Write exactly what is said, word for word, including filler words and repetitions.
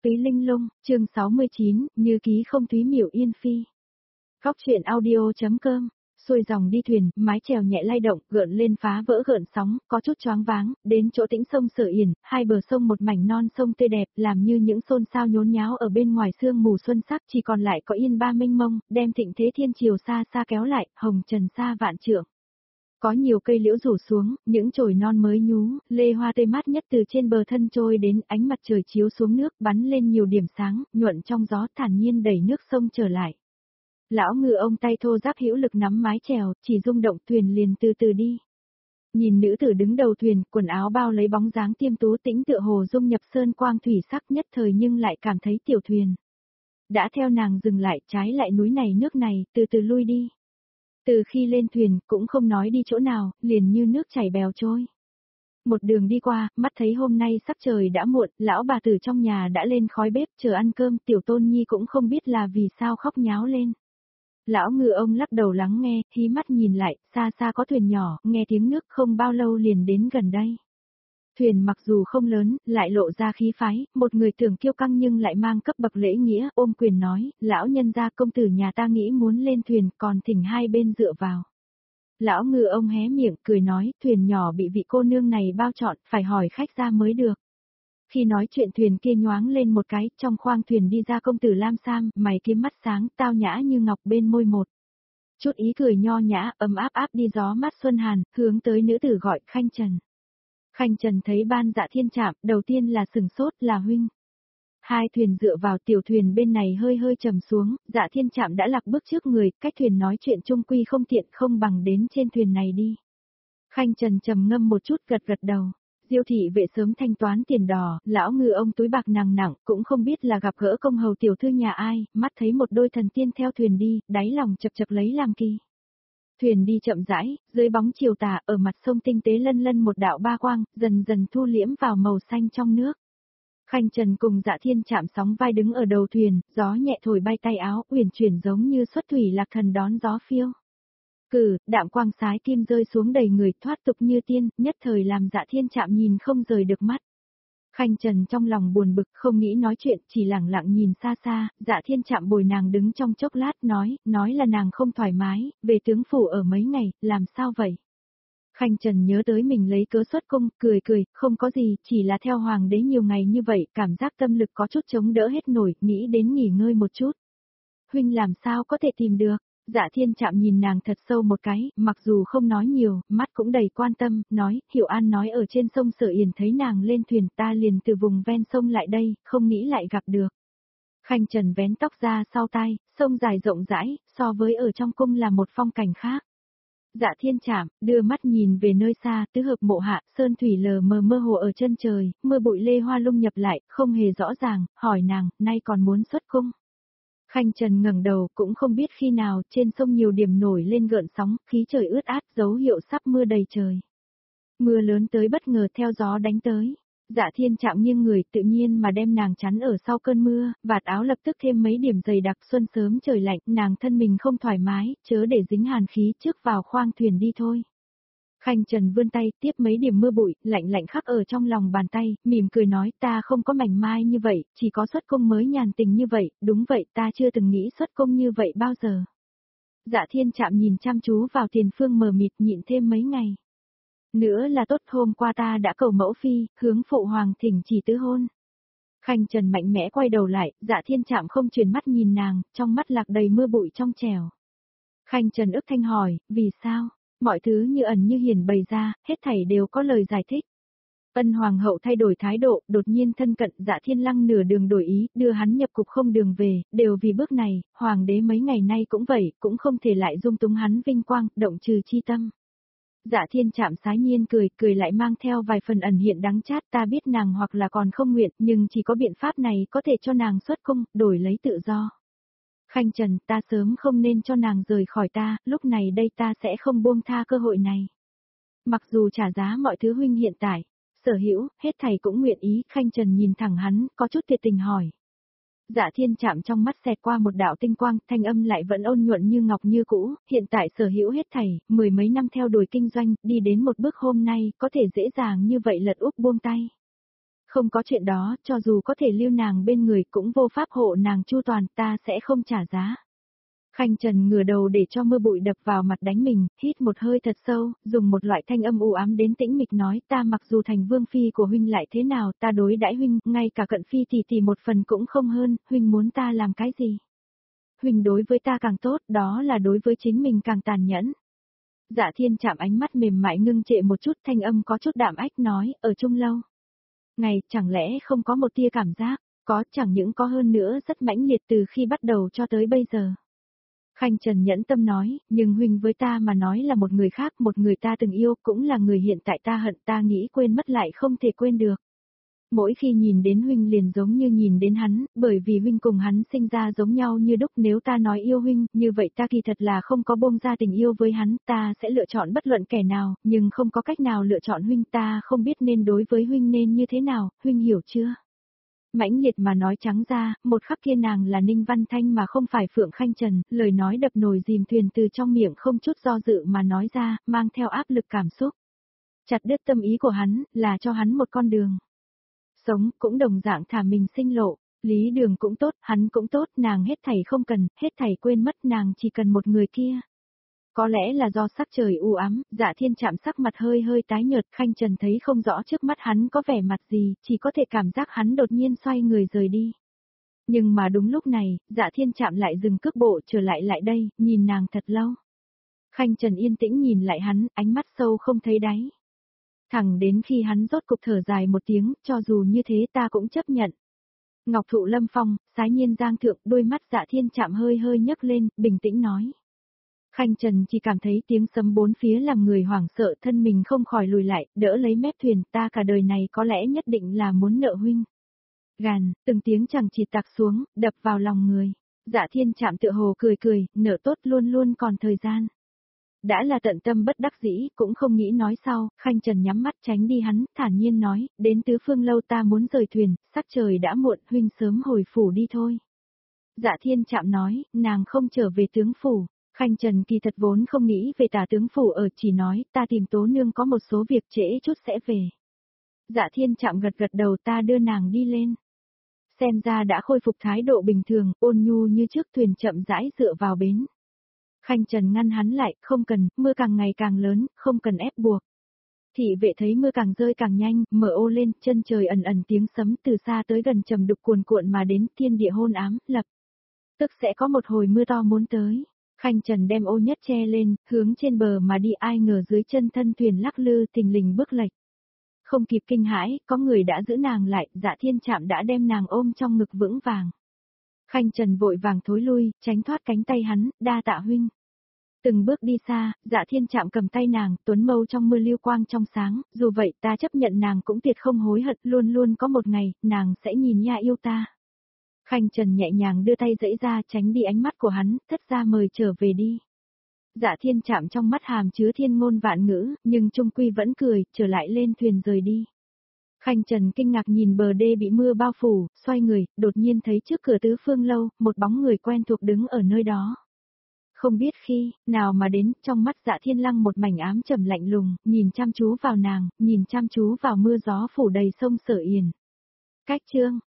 Túy Linh Lung, chương sáu mươi chín, như ký không Túy Miểu Yên Phi. Góc truyện audio.com, xuôi dòng đi thuyền, mái chèo nhẹ lay động, gợn lên phá vỡ gợn sóng, có chút choáng váng, đến chỗ tĩnh sông Sở Yển, hai bờ sông một mảnh non sông tươi đẹp, làm như những xôn xao nhốn nháo ở bên ngoài sương mù xuân sắc, chỉ còn lại có yên ba mênh mông, đem thịnh thế thiên triều xa xa kéo lại, hồng trần xa vạn trượng. Có nhiều cây liễu rủ xuống, những chồi non mới nhú, lê hoa tươi mát nhất từ trên bờ thân trôi đến, ánh mặt trời chiếu xuống nước bắn lên nhiều điểm sáng, nhuận trong gió thản nhiên đẩy nước sông trở lại. Lão ngư ông tay thô ráp hữu lực nắm mái chèo, chỉ rung động thuyền liền từ từ đi. Nhìn nữ tử đứng đầu thuyền, quần áo bao lấy bóng dáng tiêm tú tĩnh tựa hồ dung nhập sơn quang thủy sắc nhất thời nhưng lại cảm thấy tiểu thuyền đã theo nàng dừng lại, trái lại núi này nước này, từ từ lui đi. Từ khi lên thuyền, cũng không nói đi chỗ nào, liền như nước chảy bèo trôi. Một đường đi qua, mắt thấy hôm nay sắc trời đã muộn, lão bà tử trong nhà đã lên khói bếp chờ ăn cơm, tiểu tôn nhi cũng không biết là vì sao khóc nháo lên. Lão ngư ông lắc đầu lắng nghe, hí mắt nhìn lại, xa xa có thuyền nhỏ, nghe tiếng nước không bao lâu liền đến gần đây. Thuyền mặc dù không lớn, lại lộ ra khí phái, một người tưởng kiêu căng nhưng lại mang cấp bậc lễ nghĩa, ôm quyền nói, lão nhân gia công tử nhà ta nghĩ muốn lên thuyền, còn thỉnh hai bên dựa vào. Lão ngư ông hé miệng, cười nói, thuyền nhỏ bị vị cô nương này bao trọn, phải hỏi khách ra mới được. Khi nói chuyện thuyền kia nhoáng lên một cái, trong khoang thuyền đi ra công tử lam sam, mày kiếm mắt sáng, tao nhã như ngọc bên môi một. Chút ý cười nho nhã, ấm áp áp đi gió mát xuân hàn, hướng tới nữ tử gọi Khanh Trần. Khanh Trần thấy Ban Dạ Thiên chạm, đầu tiên là sừng sốt là huynh. Hai thuyền dựa vào tiểu thuyền bên này hơi hơi trầm xuống, Dạ Thiên chạm đã lạc bước trước người, cách thuyền nói chuyện chung quy không tiện không bằng đến trên thuyền này đi. Khanh Trần trầm ngâm một chút gật gật đầu. Diêu thị vệ sớm thanh toán tiền đò, lão ngư ông túi bạc nặng nặng, cũng không biết là gặp gỡ công hầu tiểu thư nhà ai, mắt thấy một đôi thần tiên theo thuyền đi, đáy lòng chập chập lấy làm kỳ. Thuyền đi chậm rãi, dưới bóng chiều tà, ở mặt sông tinh tế lân lân một đạo ba quang, dần dần thu liễm vào màu xanh trong nước. Khanh Trần cùng Dạ Thiên chạm sóng vai đứng ở đầu thuyền, gió nhẹ thổi bay tay áo, uyển chuyển giống như xuất thủy lạc thần đón gió phiêu. Cử, đạm quang sái kim rơi xuống đầy người, thoát tục như tiên, nhất thời làm Dạ Thiên chạm nhìn không rời được mắt. Khanh Trần trong lòng buồn bực, không nghĩ nói chuyện, chỉ lặng lặng nhìn xa xa, Dạ Thiên chạm bồi nàng đứng trong chốc lát nói, nói là nàng không thoải mái, về tướng phủ ở mấy ngày, làm sao vậy? Khanh Trần nhớ tới mình lấy cớ xuất cung, cười cười, không có gì, chỉ là theo hoàng đế nhiều ngày như vậy, cảm giác tâm lực có chút chống đỡ hết nổi, nghĩ đến nghỉ ngơi một chút. Huynh làm sao có thể tìm được? Dạ Thiên chạm nhìn nàng thật sâu một cái, mặc dù không nói nhiều, mắt cũng đầy quan tâm, nói, Hiểu An nói ở trên sông Sở Yển thấy nàng lên thuyền, ta liền từ vùng ven sông lại đây, không nghĩ lại gặp được. Khanh Trần vén tóc ra sau tai, sông dài rộng rãi, so với ở trong cung là một phong cảnh khác. Dạ Thiên chạm, đưa mắt nhìn về nơi xa, tứ hợp mộ hạ, sơn thủy lờ mờ mơ hồ ở chân trời, mưa bụi lê hoa lung nhập lại, không hề rõ ràng, hỏi nàng, nay còn muốn xuất cung. Khanh Trần ngẩng đầu, cũng không biết khi nào, trên sông nhiều điểm nổi lên gợn sóng, khí trời ướt át, dấu hiệu sắp mưa đầy trời. Mưa lớn tới bất ngờ theo gió đánh tới. Dạ Thiên chạm nghiêng người, tự nhiên mà đem nàng chắn ở sau cơn mưa, vạt áo lập tức thêm mấy điểm dày đặc, xuân sớm trời lạnh, nàng thân mình không thoải mái, chớ để dính hàn khí, trước vào khoang thuyền đi thôi. Khanh Trần vươn tay, tiếp mấy điểm mưa bụi, lạnh lạnh khắc ở trong lòng bàn tay, mỉm cười nói, ta không có mảnh mai như vậy, chỉ có xuất cung mới nhàn tình như vậy, đúng vậy, ta chưa từng nghĩ xuất cung như vậy bao giờ. Dạ Thiên chạm nhìn chăm chú vào tiền phương mờ mịt, nhịn thêm mấy ngày. Nữa là tốt, hôm qua ta đã cầu mẫu phi, hướng phụ hoàng thỉnh chỉ tứ hôn. Khanh Trần mạnh mẽ quay đầu lại, Dạ Thiên chạm không chuyển mắt nhìn nàng, trong mắt lạc đầy mưa bụi trong trẻo. Khanh Trần ức thanh hỏi, vì sao? Mọi thứ như ẩn như hiển bày ra, hết thảy đều có lời giải thích. Ân hoàng hậu thay đổi thái độ, đột nhiên thân cận, Dạ Thiên Lăng nửa đường đổi ý, đưa hắn nhập cục không đường về, đều vì bước này, hoàng đế mấy ngày nay cũng vậy, cũng không thể lại dung túng hắn vinh quang, động trừ chi tâm. Dạ Thiên chạm sái nhiên cười, cười lại mang theo vài phần ẩn hiện đắng chát, ta biết nàng hoặc là còn không nguyện, nhưng chỉ có biện pháp này có thể cho nàng xuất cung, đổi lấy tự do. Khanh Trần, ta sớm không nên cho nàng rời khỏi ta, lúc này đây ta sẽ không buông tha cơ hội này. Mặc dù trả giá mọi thứ huynh hiện tại, sở hữu, hết thầy cũng nguyện ý, Khanh Trần nhìn thẳng hắn, có chút thiệt tình hỏi. Dạ Thiên chạm trong mắt xẹt qua một đạo tinh quang, thanh âm lại vẫn ôn nhuận như ngọc như cũ, hiện tại sở hữu hết thảy, mười mấy năm theo đuổi kinh doanh, đi đến một bước hôm nay, có thể dễ dàng như vậy lật úp buông tay. Không có chuyện đó, cho dù có thể lưu nàng bên người cũng vô pháp hộ nàng chu toàn, ta sẽ không trả giá. Khanh Trần ngửa đầu để cho mưa bụi đập vào mặt đánh mình, hít một hơi thật sâu, dùng một loại thanh âm u ám đến tĩnh mịch nói, ta mặc dù thành vương phi của huynh lại thế nào, ta đối đãi huynh, ngay cả cận phi tỷ tỷ một phần cũng không hơn, huynh muốn ta làm cái gì? Huynh đối với ta càng tốt, đó là đối với chính mình càng tàn nhẫn. Dạ Thiên chạm ánh mắt mềm mại ngưng trệ một chút, thanh âm có chút đạm ách nói, ở chung lâu. Ngày, chẳng lẽ không có một tia cảm giác, có, chẳng những có hơn nữa rất mãnh liệt từ khi bắt đầu cho tới bây giờ. Khanh Trần nhẫn tâm nói, nhưng huynh với ta mà nói là một người khác, một người ta từng yêu, cũng là người hiện tại ta hận, ta nghĩ quên mất lại không thể quên được. Mỗi khi nhìn đến huynh liền giống như nhìn đến hắn, bởi vì huynh cùng hắn sinh ra giống nhau như đúc, nếu ta nói yêu huynh, như vậy ta kỳ thật là không có buông ra tình yêu với hắn, ta sẽ lựa chọn bất luận kẻ nào, nhưng không có cách nào lựa chọn huynh, ta không biết nên đối với huynh nên như thế nào, huynh hiểu chưa? Mãnh liệt mà nói trắng ra, một khắc kia nàng là Ninh Văn Thanh mà không phải Phượng Khanh Trần, lời nói đập nồi dìm thuyền từ trong miệng không chút do dự mà nói ra, mang theo áp lực cảm xúc. Chặt đứt tâm ý của hắn, là cho hắn một con đường. Sống, cũng đồng dạng thả mình sinh lộ, lý đường cũng tốt, hắn cũng tốt, nàng hết thảy không cần, hết thảy quên mất, nàng chỉ cần một người kia. Có lẽ là do sắc trời u ám, Dạ Thiên chạm sắc mặt hơi hơi tái nhợt, Khanh Trần thấy không rõ trước mắt hắn có vẻ mặt gì, chỉ có thể cảm giác hắn đột nhiên xoay người rời đi. Nhưng mà đúng lúc này, Dạ Thiên chạm lại dừng cước bộ trở lại lại đây, nhìn nàng thật lâu. Khanh Trần yên tĩnh nhìn lại hắn, ánh mắt sâu không thấy đáy. Thẳng đến khi hắn rốt cục thở dài một tiếng, cho dù như thế ta cũng chấp nhận. Ngọc Thụ Lâm Phong, sái nhiên giang thượng, đôi mắt Dạ Thiên chạm hơi hơi nhấc lên, bình tĩnh nói. Khanh Trần chỉ cảm thấy tiếng sấm bốn phía làm người hoảng sợ, thân mình không khỏi lùi lại, đỡ lấy mép thuyền, ta cả đời này có lẽ nhất định là muốn nợ huynh. Gàn, từng tiếng chẳng chỉ tạc xuống, đập vào lòng người. Dạ Thiên chạm tựa hồ cười cười, nợ tốt luôn luôn còn thời gian. Đã là tận tâm bất đắc dĩ, cũng không nghĩ nói sau, Khanh Trần nhắm mắt tránh đi hắn, thản nhiên nói, đến tứ phương lâu ta muốn rời thuyền, sắc trời đã muộn, huynh sớm hồi phủ đi thôi. Dạ Thiên chạm nói, nàng không trở về tướng phủ. Khanh Trần kỳ thật vốn không nghĩ về tả tướng phủ ở, chỉ nói, ta tìm Tố Nương có một số việc trễ chút sẽ về. Dạ Thiên chạm gật gật đầu, ta đưa nàng đi lên. Xem ra đã khôi phục thái độ bình thường, ôn nhu như trước, thuyền chậm rãi dựa vào bến. Khanh Trần ngăn hắn lại, không cần, mưa càng ngày càng lớn, không cần ép buộc. Thị vệ thấy mưa càng rơi càng nhanh, mở ô lên, chân trời ẩn ẩn tiếng sấm từ xa tới gần trầm đục cuồn cuộn mà đến, thiên địa hôn ám, lập tức sẽ có một hồi mưa to muốn tới. Khanh Trần đem ô nhất che lên, hướng trên bờ mà đi, ai ngờ dưới chân thân thuyền lắc lư thình lình bước lệch. Không kịp kinh hãi, có người đã giữ nàng lại, Dạ Thiên chạm đã đem nàng ôm trong ngực vững vàng. Khanh Trần vội vàng thối lui, tránh thoát cánh tay hắn, đa tạ huynh. Từng bước đi xa, Dạ Thiên chạm cầm tay nàng, tuấn mâu trong mưa lưu quang trong sáng, dù vậy ta chấp nhận nàng cũng tuyệt không hối hận, luôn luôn có một ngày, nàng sẽ nhìn nha yêu ta. Khanh Trần nhẹ nhàng đưa tay giãy ra tránh đi ánh mắt của hắn, thất ra mời trở về đi. Dạ Thiên chạm trong mắt hàm chứa thiên ngôn vạn ngữ, nhưng trung quy vẫn cười, trở lại lên thuyền rời đi. Khanh Trần kinh ngạc nhìn bờ đê bị mưa bao phủ, xoay người, đột nhiên thấy trước cửa tứ phương lâu, một bóng người quen thuộc đứng ở nơi đó. Không biết khi, nào mà đến, trong mắt Dạ Thiên Lăng một mảnh ám trầm lạnh lùng, nhìn chăm chú vào nàng, nhìn chăm chú vào mưa gió phủ đầy sông Sở Yển. Cách chương